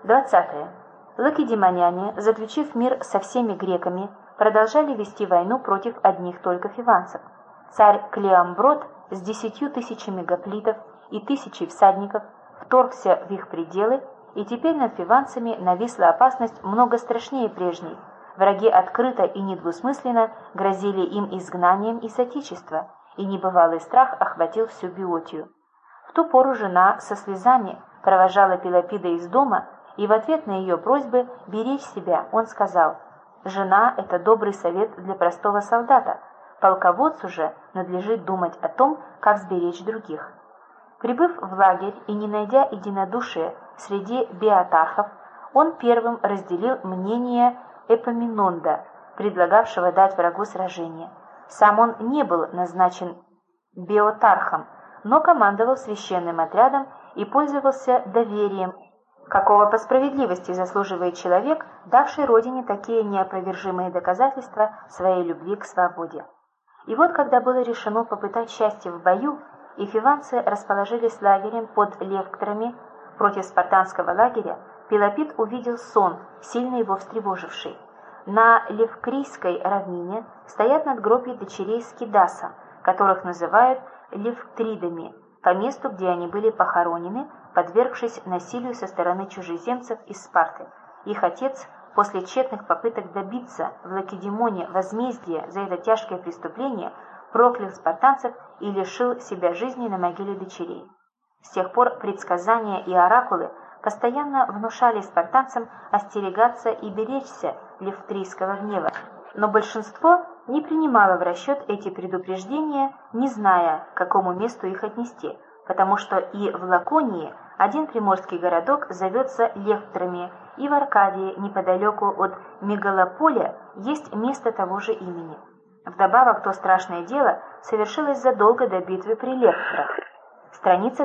20. Лакедемоняне, заключив мир со всеми греками, продолжали вести войну против одних только фиванцев. Царь Клеомброд с 10 000 гоплитов и 1000 всадников вторгся в их пределы, и теперь над фиванцами нависла опасность много страшнее прежней. Враги открыто и недвусмысленно грозили им изгнанием из отечества, и небывалый страх охватил всю Биотию. В ту пору жена со слезами провожала Пелопида из дома, и в ответ на ее просьбы беречь себя он сказал: «Жена — это добрый совет для простого солдата, полководцу же надлежит думать о том, как сберечь других». Прибыв в лагерь и не найдя единодушия среди биотархов, он первым разделил мнение Эпоминонда, предлагавшего дать врагу сражение. Сам он не был назначен биотархом, но командовал священным отрядом и пользовался доверием, какого по справедливости заслуживает человек, давший родине такие неопровержимые доказательства своей любви к свободе. И вот, когда было решено попытать счастье в бою, и фиванцы расположились лагерем под Левктрами против спартанского лагеря, Пелопид увидел сон, сильно его встревоживший. На Левкрийской равнине стоят надгробия дочерей Скидаса, которых называют левктридами, по месту, где они были похоронены, подвергшись насилию со стороны чужеземцев из Спарты. Их отец, после тщетных попыток добиться в Лакедемоне возмездия за это тяжкое преступление, проклял спартанцев и лишил себя жизни на могиле дочерей. С тех пор предсказания и оракулы постоянно внушали спартанцам остерегаться и беречься левктрийского гнева, но большинство не принимало в расчет эти предупреждения, не зная, к какому месту их отнести, потому что и в Лаконии один приморский городок зовется Левктрами, и в Аркадии, неподалеку от Мегалополя, есть место того же имени. Вдобавок, то страшное дело совершилось задолго до битвы при Левктрах. Страница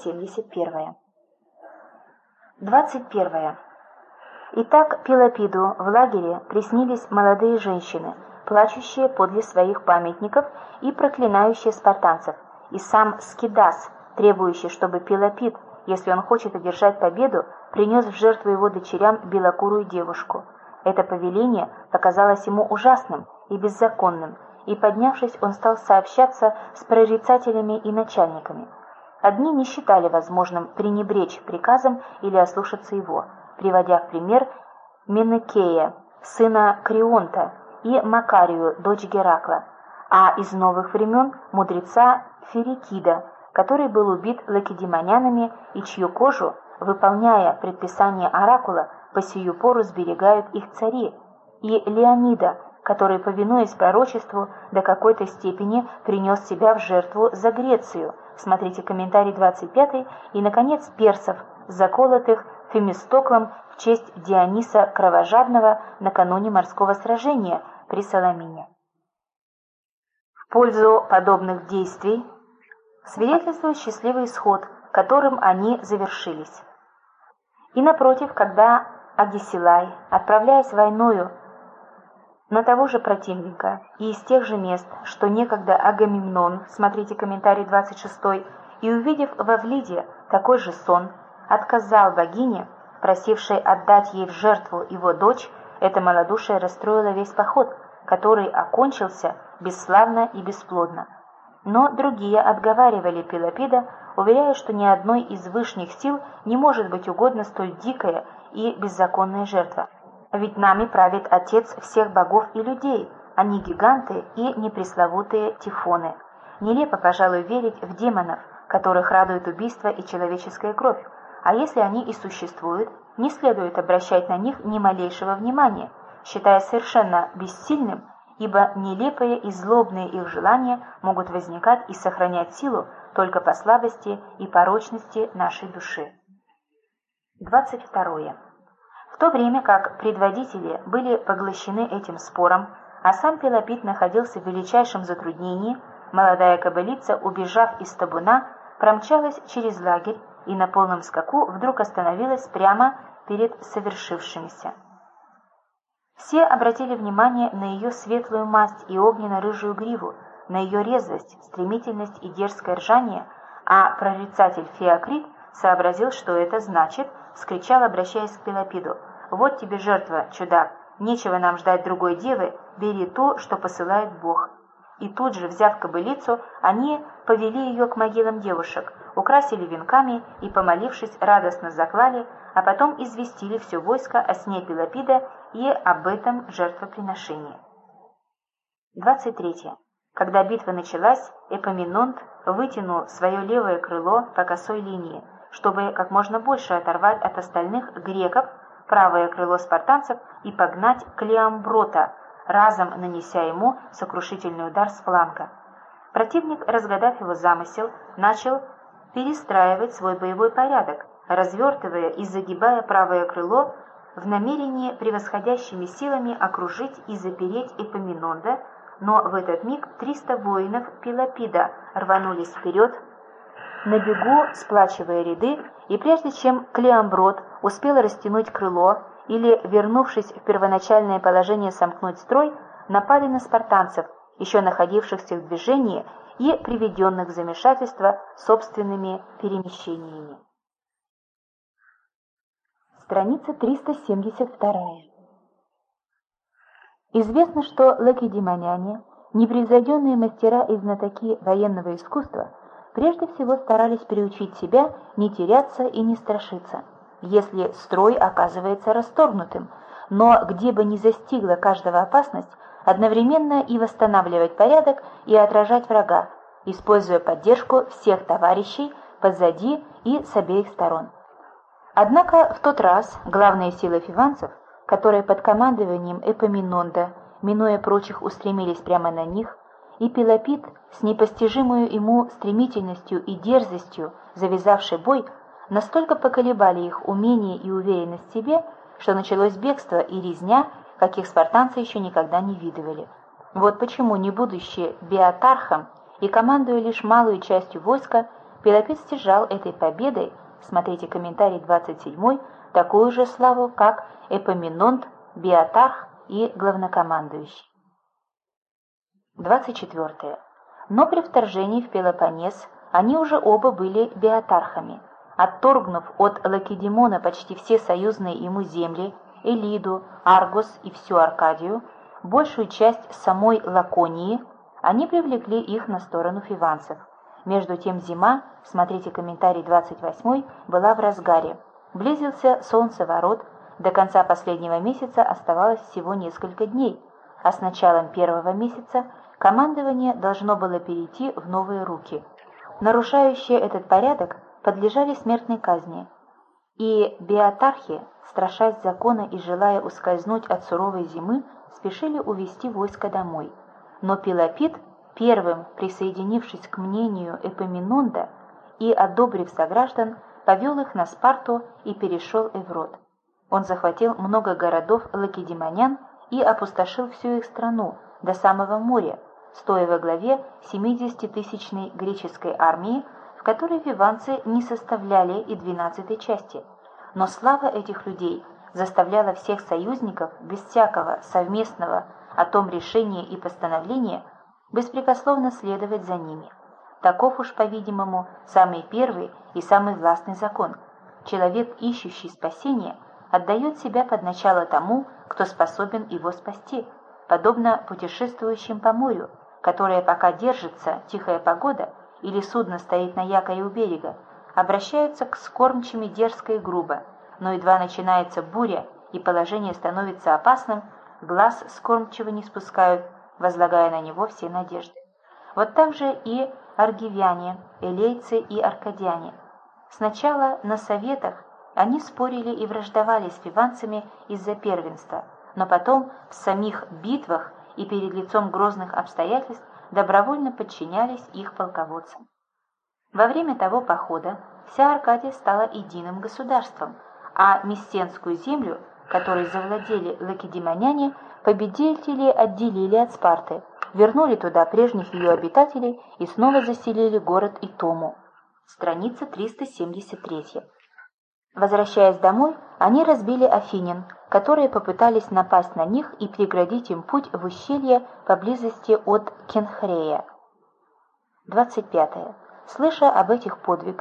371. 21. Итак, Пелопиду в лагере приснились молодые женщины, плачущие подле своих памятников и проклинающие спартанцев, и сам Скидас, требующий, чтобы Пелопид, если он хочет одержать победу, принес в жертву его дочерям белокурую девушку. Это повеление показалось ему ужасным и беззаконным, и, поднявшись, он стал сообщаться с прорицателями и начальниками. Одни не считали возможным пренебречь приказом или ослушаться его, приводя в пример Менекея, сына Крионта, и Макарию, дочь Геракла, а из новых времен мудреца Ферикида, который был убит лакедемонянами и чью кожу, выполняя предписание оракула, по сию пору сберегают их цари, и Леонида, который, повинуясь пророчеству, до какой-то степени принес себя в жертву за Грецию. Смотрите комментарий 25, и, наконец, персов, заколотых Фемистоклом в честь Диониса Кровожадного накануне морского сражения при Саламине. В пользу подобных действий свидетельствует счастливый исход, которым они завершились. И напротив, когда Агисилай, отправляясь войною на того же противника и из тех же мест, что некогда Агамемнон, смотрите комментарий 26, и увидев во Влиде такой же сон, отказал богине, просившей отдать ей в жертву его дочь, это малодушие расстроило весь поход, который окончился бесславно и бесплодно. Но другие отговаривали Пелопида, уверяя, что ни одной из вышних сил не может быть угодна столь дикая и беззаконная жертва. Ведь нами правит Отец всех богов и людей, а не гиганты и не пресловутые тифоны. Нелепо, пожалуй, верить в демонов, которых радует убийство и человеческая кровь, а если они и существуют, не следует обращать на них ни малейшего внимания, считая совершенно бессильным, ибо нелепые и злобные их желания могут возникать и сохранять силу только по слабости и порочности нашей души. 22. В то время как предводители были поглощены этим спором, а сам Пелопид находился в величайшем затруднении, молодая кобылица, убежав из табуна, промчалась через лагерь и на полном скаку вдруг остановилась прямо перед совершившимися. Все обратили внимание на ее светлую масть и огненно-рыжую гриву, на ее резвость, стремительность и дерзкое ржание, а прорицатель Феокрит сообразил, что это значит, вскричал, обращаясь к Пелопиду: «Вот тебе жертва, чудак, нечего нам ждать другой девы, бери то, что посылает Бог». И тут же, взяв кобылицу, они повели ее к могилам девушек, украсили венками и, помолившись, радостно заклали, а потом известили все войско о сне Пелопида и об этом жертвоприношении. 23. Когда битва началась, Эпоминонт вытянул свое левое крыло по косой линии, чтобы как можно больше оторвать от остальных греков правое крыло спартанцев и погнать Клеомброта, разом нанеся ему сокрушительный удар с фланга. Противник, разгадав его замысел, начал перестраивать свой боевой порядок, развертывая и загибая правое крыло в намерении превосходящими силами окружить и запереть Эпоминонда, но в этот миг 300 воинов Пелопида рванулись вперед, на бегу сплачивая ряды, и прежде чем Клеомброт успел растянуть крыло или, вернувшись в первоначальное положение, сомкнуть строй, напали на спартанцев, еще находившихся в движении и приведенных в замешательство собственными перемещениями. Страница 372. Известно, что лакедемоняне, непревзойденные мастера и знатоки военного искусства, прежде всего старались приучить себя не теряться и не страшиться, если строй оказывается расторгнутым, но где бы ни застигла каждого опасность, одновременно и восстанавливать порядок и отражать врага, используя поддержку всех товарищей позади и с обеих сторон. Однако в тот раз главные силы фиванцев, которые под командованием Эпоминонда, минуя прочих, устремились прямо на них, и Пелопид, с непостижимую ему стремительностью и дерзостью завязавший бой, настолько поколебали их умение и уверенность в себе, что началось бегство и резня, каких спартанцы еще никогда не видывали. Вот почему, не будучи биотархом и командуя лишь малую частью войска, Пелопид стяжал этой победой, смотрите комментарий 27, такую же славу, как Эпоминонт, биотарх и главнокомандующий. 24. Но при вторжении в Пелопоннес они уже оба были биотархами. Отторгнув от Лакедемона почти все союзные ему земли, Элиду, Аргос и всю Аркадию, большую часть самой Лаконии, они привлекли их на сторону фиванцев. Между тем зима, смотрите комментарий 28, была в разгаре. Близился солнцеворот, до конца последнего месяца оставалось всего несколько дней, а с началом первого месяца командование должно было перейти в новые руки. Нарушающие этот порядок подлежали смертной казни, и биотархи, страшась закона и желая ускользнуть от суровой зимы, спешили увести войско домой. Но Пелопид, первым присоединившись к мнению Эпоминонда и одобрив сограждан, повел их на Спарту и перешел Эврот. Он захватил много городов лакедемонян и опустошил всю их страну до самого моря, стоя во главе 70-тысячной греческой армии, в которой фиванцы не составляли и 12-й части. Но слава этих людей заставляла всех союзников без всякого совместного о том решения и постановления беспрекословно следовать за ними. Таков уж, по-видимому, самый первый и самый властный закон. Человек, ищущий спасения, отдает себя под начало тому, кто способен его спасти, подобно путешествующим по морю, которое, пока держится тихая погода или судно стоит на якоре у берега, обращаются к скормчими дерзко и грубо, но едва начинается буря и положение становится опасным, глаз скормчиво не спускают, возлагая на него все надежды. Вот так же и аргивяне, элейцы и аркадяне. Сначала на советах они спорили и враждовали с фиванцами из-за первенства, но потом в самих битвах и перед лицом грозных обстоятельств добровольно подчинялись их полководцам. Во время того похода вся Аркадия стала единым государством, а Мессенскую землю, которой завладели лакедемоняне, победители отделили от Спарты, вернули туда прежних ее обитателей и снова заселили город Итому. Страница 373. Возвращаясь домой, они разбили афинян, которые попытались напасть на них и преградить им путь в ущелье поблизости от Кенхрея. 25. Слыша об этих подвигах,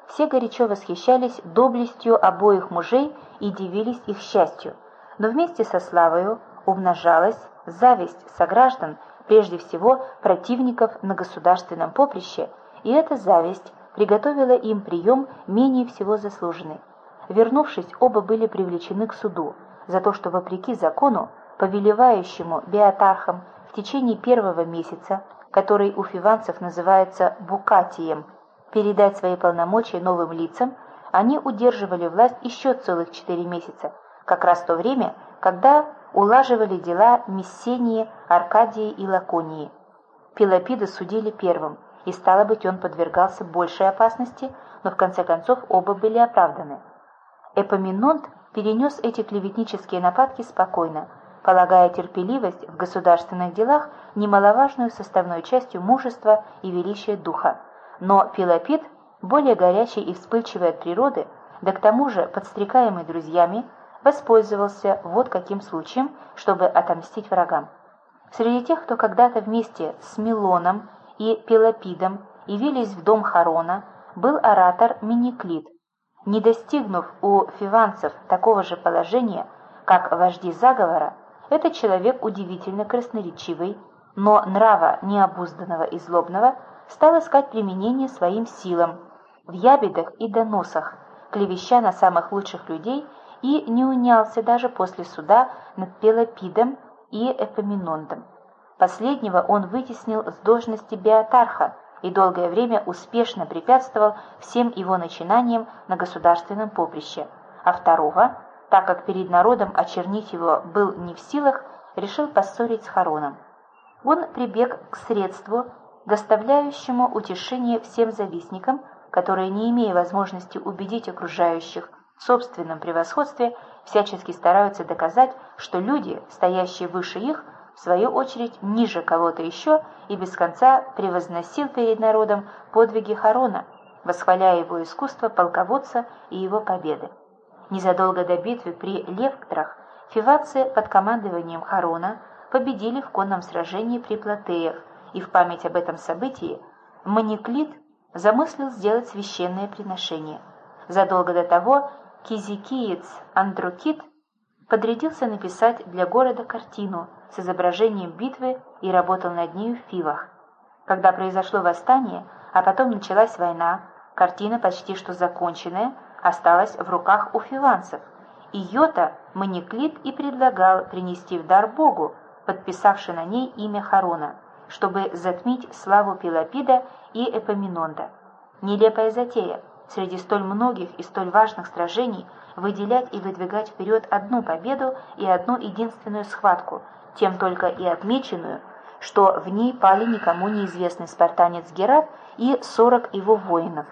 Все горячо восхищались доблестью обоих мужей и дивились их счастью, но вместе со славою умножалась зависть сограждан, прежде всего противников на государственном поприще, и эта зависть приготовила им прием менее всего заслуженный. Вернувшись, оба были привлечены к суду за то, что вопреки закону, повелевающему биотархам в течение первого месяца, который у фиванцев называется букатием, передать свои полномочия новым лицам, они удерживали власть еще целых 4 месяца, как раз то время, когда улаживали дела Мессении, Аркадии и Лаконии. Пелопида судили первым, и, стало быть, он подвергался большей опасности, но в конце концов оба были оправданы. Эпоминонт перенес эти клеветнические нападки спокойно, полагая терпеливость в государственных делах немаловажную составной частью мужества и величия духа. Но Пелопид, более горячий и вспыльчивый от природы, да к тому же подстрекаемый друзьями, воспользовался вот каким случаем, чтобы отомстить врагам. Среди тех, кто когда-то вместе с Милоном и Пелопидом явились в дом Харона, был оратор Миниклит. Не достигнув у фиванцев такого же положения, как вожди заговора, этот человек удивительно красноречивый, но нрава необузданного и злобного, стал искать применение своим силам в ябедах и доносах, клевеща на самых лучших людей, и не унялся даже после суда над Пелопидом и Эпоминондом. Последнего он вытеснил с должности биотарха и долгое время успешно препятствовал всем его начинаниям на государственном поприще, а второго, так как перед народом очернить его был не в силах, решил поссорить с Хароном. Он прибег к средству, доставляющему утешение всем завистникам, которые, не имея возможности убедить окружающих в собственном превосходстве, всячески стараются доказать, что люди, стоящие выше их, в свою очередь ниже кого-то еще, и без конца превозносил перед народом подвиги Харона, восхваляя его искусство полководца и его победы. Незадолго до битвы при Левктрах фиванцы под командованием Харона победили в конном сражении при Платеях, и в память об этом событии Маниклит замыслил сделать священное приношение. Задолго до того кизикиец Андрокит подрядился написать для города картину с изображением битвы и работал над нею в Фивах. Когда произошло восстание, а потом началась война, картина, почти что законченная, осталась в руках у фиванцев, и ее-то Маниклит и предлагал принести в дар Богу, подписавши на ней имя Харона, чтобы затмить славу Пелопида и Эпоминонда. Нелепая затея среди столь многих и столь важных сражений выделять и выдвигать вперед одну победу и одну единственную схватку, тем только и отмеченную, что в ней пали никому неизвестный спартанец Герат и 40 его воинов.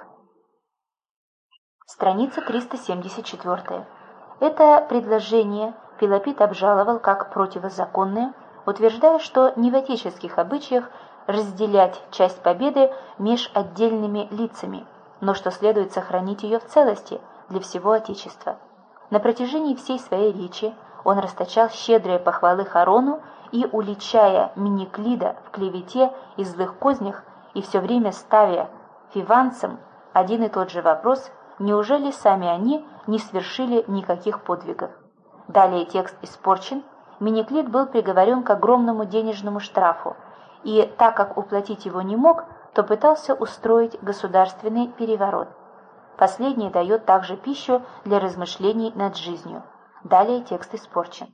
Страница 374. Это предложение Пелопид обжаловал как противозаконное, утверждая, что не в отеческих обычаях разделять часть победы меж отдельными лицами, но что следует сохранить ее в целости для всего Отечества. На протяжении всей своей речи он расточал щедрые похвалы Харону и, уличая Миниклида в клевете и злых кознях, и все время ставя фиванцам один и тот же вопрос, неужели сами они не совершили никаких подвигов. Далее текст испорчен, Миниклид был приговорен к огромному денежному штрафу, и так как уплатить его не мог, то пытался устроить государственный переворот. Последний дает также пищу для размышлений над жизнью. Далее текст испорчен.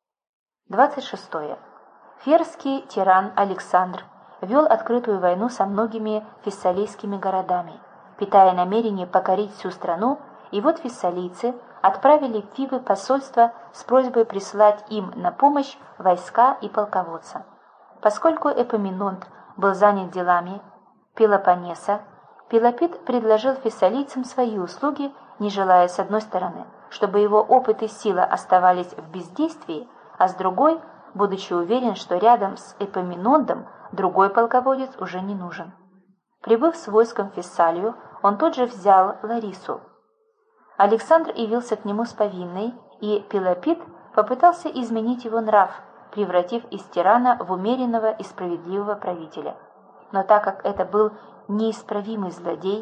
26. Ферский тиран Александр вел открытую войну со многими фессалийскими городами, питая намерение покорить всю страну, и вот фессалийцы отправили в Фивы посольство с просьбой прислать им на помощь войска и полководца. Поскольку Эпоминонт был занят делами Пелопоннеса, Пелопид предложил фессалийцам свои услуги, не желая, с одной стороны, чтобы его опыт и сила оставались в бездействии, а с другой, будучи уверен, что рядом с Эпоминондом другой полководец уже не нужен. Прибыв с войском в Фессалию, он тут же взял Ларису. Александр явился к нему с повинной, и Пелопид попытался изменить его нрав, превратив из тирана в умеренного и справедливого правителя. Но так как это был неисправимый злодей,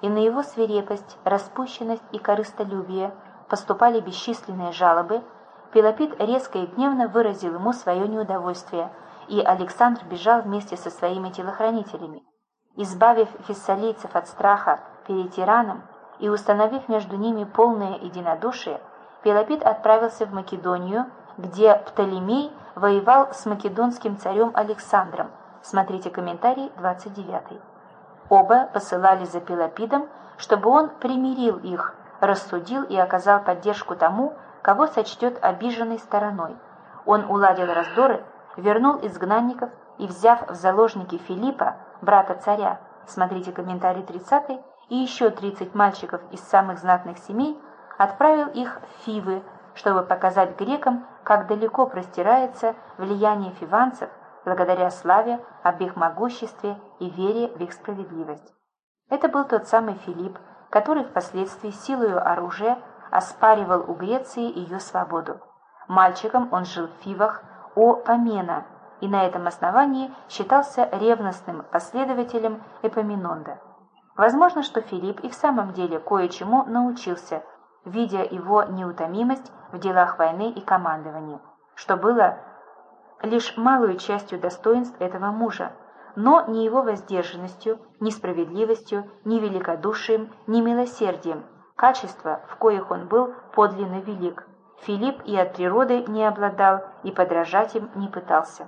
и на его свирепость, распущенность и корыстолюбие поступали бесчисленные жалобы, Пелопид резко и гневно выразил ему свое неудовольствие, и Александр бежал вместе со своими телохранителями. Избавив фессалийцев от страха перед тираном и установив между ними полное единодушие, Пелопид отправился в Македонию, где Птолемей воевал с македонским царем Александром. Смотрите комментарий 29. Оба посылали за Пелопидом, чтобы он примирил их, рассудил и оказал поддержку тому, кого сочтет обиженной стороной. Он уладил раздоры, вернул изгнанников и, взяв в заложники Филиппа, брата царя, смотрите комментарий 30, и еще 30 мальчиков из самых знатных семей, отправил их в Фивы, чтобы показать грекам, как далеко простирается влияние фиванцев благодаря славе об их могуществе и вере в их справедливость. Это был тот самый Филипп, который впоследствии силою оружия оспаривал у Греции ее свободу. Мальчиком он жил в Фивах у Помена и на этом основании считался ревностным последователем Эпоминонда. Возможно, что Филипп и в самом деле кое-чему научился, видя его неутомимость в делах войны и командования, что было лишь малую частью достоинств этого мужа, но ни его воздержанностью, ни справедливостью, ни великодушием, ни милосердием, качества, в коих он был подлинно велик, Филипп и от природы не обладал, и подражать им не пытался.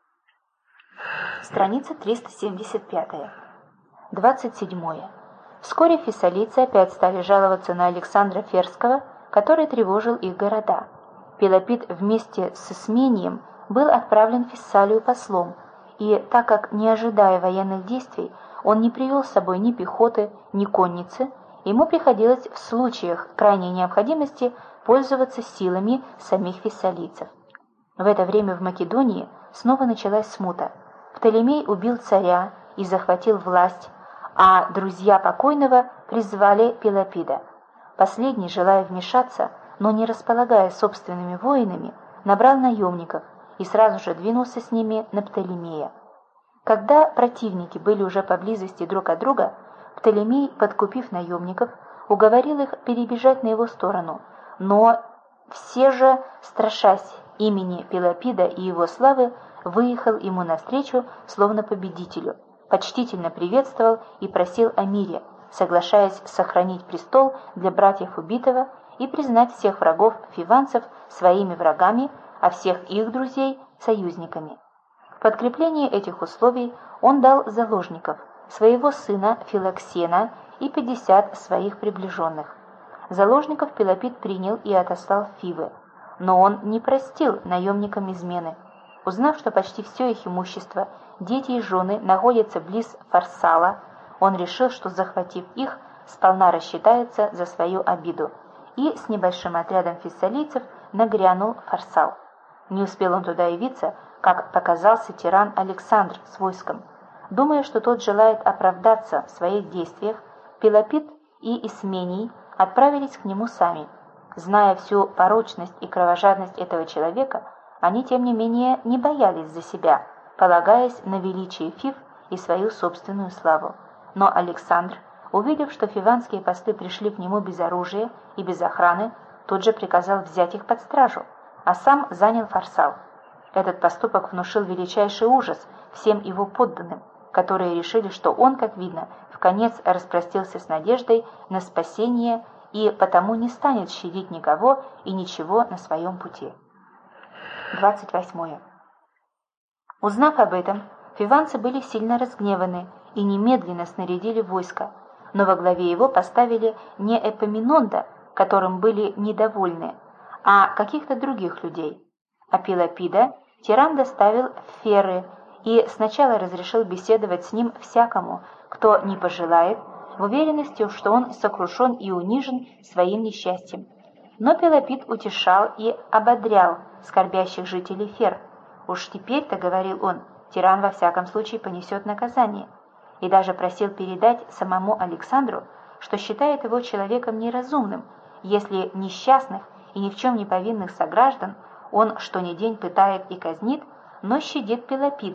Страница 375. 27. Вскоре фессалийцы опять стали жаловаться на Александра Ферского, который тревожил их города. Пелопид вместе с Исмением был отправлен в Фессалию послом, и так как, не ожидая военных действий, он не привел с собой ни пехоты, ни конницы, ему приходилось в случаях крайней необходимости пользоваться силами самих фессалийцев. В это время в Македонии снова началась смута. Птолемей убил царя и захватил власть, а друзья покойного призвали Пелопида. Последний, желая вмешаться, но не располагая собственными воинами, набрал наемников и сразу же двинулся с ними на Птолемея. Когда противники были уже поблизости друг от друга, Птолемей, подкупив наемников, уговорил их перебежать на его сторону, но все же, страшась имени Пелопида и его славы, выехал ему навстречу, словно победителю, почтительно приветствовал и просил о мире, соглашаясь сохранить престол для братьев убитого и признать всех врагов фиванцев своими врагами, а всех их друзей союзниками. В подкрепление этих условий он дал заложников, своего сына Филоксена и 50 своих приближенных. Заложников Пелопид принял и отослал в Фивы, но он не простил наемникам измены. Узнав, что почти все их имущество, дети и жены находятся близ Фарсала, он решил, что, захватив их, сполна рассчитается за свою обиду, и с небольшим отрядом фессалийцев нагрянул в Фарсал. Не успел он туда явиться, как показался тиран Александр с войском. Думая, что тот желает оправдаться в своих действиях, Пелопид и Исмений отправились к нему сами. Зная всю порочность и кровожадность этого человека, они, тем не менее, не боялись за себя, полагаясь на величие Фив и свою собственную славу. Но Александр, увидев, что фиванские послы пришли к нему без оружия и без охраны, тут же приказал взять их под стражу, а сам занял Фарсал. Этот поступок внушил величайший ужас всем его подданным, которые решили, что он, как видно, вконец распростился с надеждой на спасение и потому не станет щадить никого и ничего на своем пути. 28. Узнав об этом, фиванцы были сильно разгневаны и немедленно снарядили войско, но во главе его поставили не Эпоминонда, которым были недовольны, а каких-то других людей. А Пелопида тиран доставил в Феры и сначала разрешил беседовать с ним всякому, кто не пожелает, в уверенности, что он сокрушен и унижен своим несчастьем. Но Пелопид утешал и ободрял скорбящих жителей Фер. Уж теперь-то, говорил он, тиран во всяком случае понесет наказание, и даже просил передать самому Александру, что считает его человеком неразумным, если несчастных и ни в чем не повинных сограждан он что ни день пытает и казнит, но щадит Пелопида,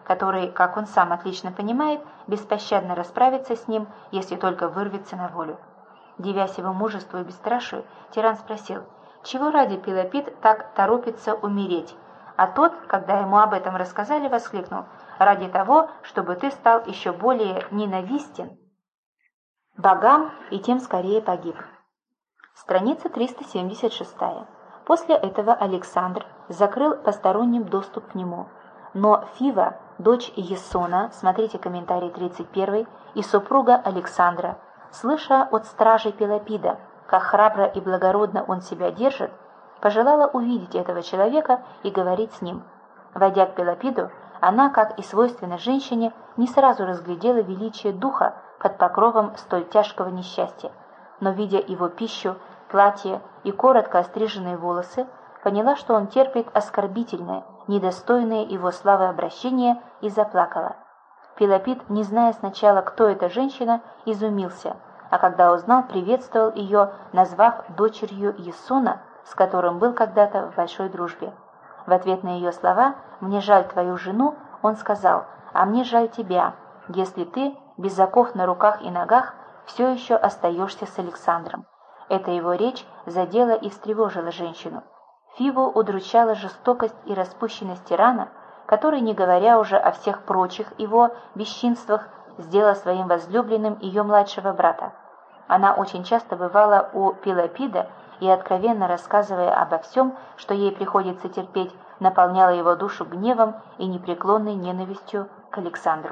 который, как он сам отлично понимает, беспощадно расправится с ним, если только вырвется на волю. Дивясь его мужеству и бесстрашию, тиран спросил, чего ради Пелопид так торопится умереть, а тот, когда ему об этом рассказали, воскликнул, ради того, чтобы ты стал еще более ненавистен богам и тем скорее погиб. Страница 376. После этого Александр закрыл посторонним доступ к нему, но Фива, дочь Ессона, смотрите комментарий 31, и супруга Александра, слыша от стражей Пелопида, как храбро и благородно он себя держит, пожелала увидеть этого человека и говорить с ним. Войдя к Пелопиду, она, как и свойственно женщине, не сразу разглядела величие духа под покровом столь тяжкого несчастья, но, видя его пищу, платье и коротко остриженные волосы, поняла, что он терпит оскорбительное, недостойное его славы обращение, и заплакала. Пелопид, не зная сначала, кто эта женщина, изумился, а когда узнал, приветствовал ее, назвав дочерью Ессона, с которым был когда-то в большой дружбе. В ответ на ее слова «мне жаль твою жену», он сказал «а мне жаль тебя, если ты, без оков на руках и ногах, все еще остаешься с Александром». Эта его речь задела и встревожила женщину. Фиву удручала жестокость и распущенность тирана, который, не говоря уже о всех прочих его бесчинствах, сделал своим возлюбленным ее младшего брата. Она очень часто бывала у Пелопида и, откровенно рассказывая обо всем, что ей приходится терпеть, наполняла его душу гневом и непреклонной ненавистью к Александру.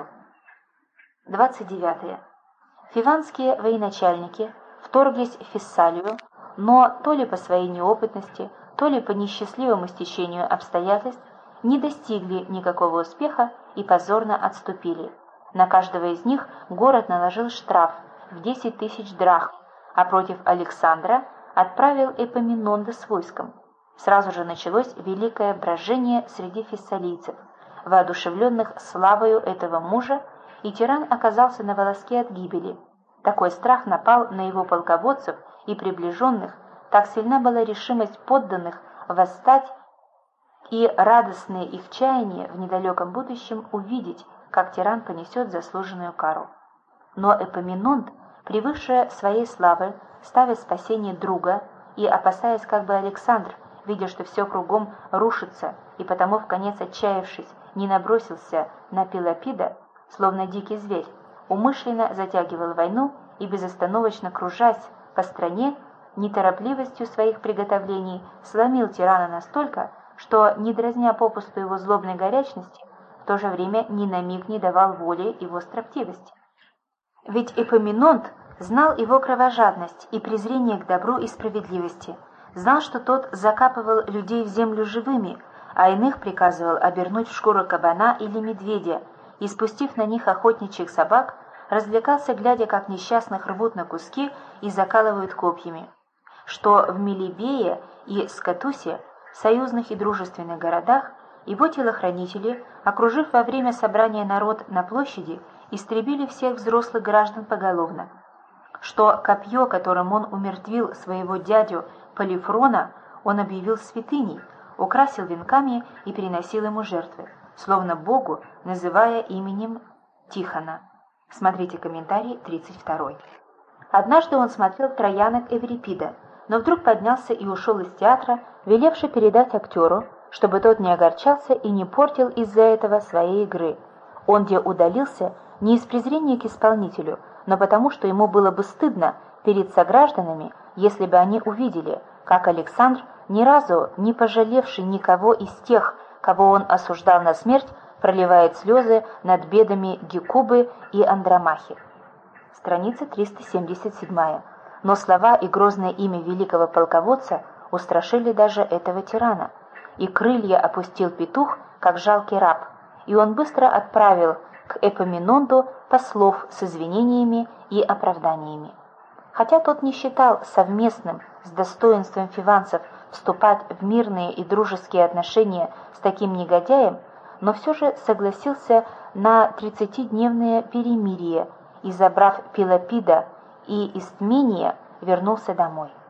29. Фиванские военачальники вторглись в Фессалию, но то ли по своей неопытности, то ли по несчастливому стечению обстоятельств не достигли никакого успеха и позорно отступили. На каждого из них город наложил штраф в 10 тысяч драхм, а против Александра отправил Эпоминонда с войском. Сразу же началось великое брожение среди фессалийцев, воодушевленных славою этого мужа, и тиран оказался на волоске от гибели. Такой страх напал на его полководцев и приближенных, так сильна была решимость подданных восстать и радостное их чаяние в недалеком будущем увидеть, как тиран понесет заслуженную кару. Но Эпоминонд, превыше своей славы, ставя спасение друга и опасаясь, как бы Александр, видя, что все кругом рушится, и потому, вконец отчаявшись, не набросился на Пелопида, словно дикий зверь, умышленно затягивал войну и, безостановочно кружась по стране, неторопливостью своих приготовлений сломил тирана настолько, что, не дразня попусту его злобной горячности, в то же время ни на миг не давал воли его строптивости. Ведь Эпоминонт знал его кровожадность и презрение к добру и справедливости, знал, что тот закапывал людей в землю живыми, а иных приказывал обернуть в шкуру кабана или медведя, и, спустив на них охотничьих собак, развлекался, глядя, как несчастных рвут на куски и закалывают копьями. Что в Мелибее и Скатусе, союзных и дружественных городах, его телохранители, окружив во время собрания народ на площади, истребили всех взрослых граждан поголовно. Что копье, которым он умертвил своего дядю Полифрона, он объявил святыней, украсил венками и приносил ему жертвы, словно Богу, называя именем Тихона. Смотрите комментарий 32. Однажды он смотрел «Троянок» Эврипида, но вдруг поднялся и ушел из театра, велевши передать актеру, чтобы тот не огорчался и не портил из-за этого своей игры. Он где удалился не из презрения к исполнителю, но потому, что ему было бы стыдно перед согражданами, если бы они увидели, как Александр, ни разу не пожалевший никого из тех, кого он осуждал на смерть, проливает слезы над бедами Гекубы и Андромахи. Страница 377. Но слова и грозное имя великого полководца устрашили даже этого тирана, и крылья опустил петух, как жалкий раб, и он быстро отправил к Эпоминонду послов с извинениями и оправданиями. Хотя тот не считал совместным с достоинством фиванцев вступать в мирные и дружеские отношения с таким негодяем, но все же согласился на 30-дневное перемирие и, забрав Пелопида и Истмения, вернулся домой.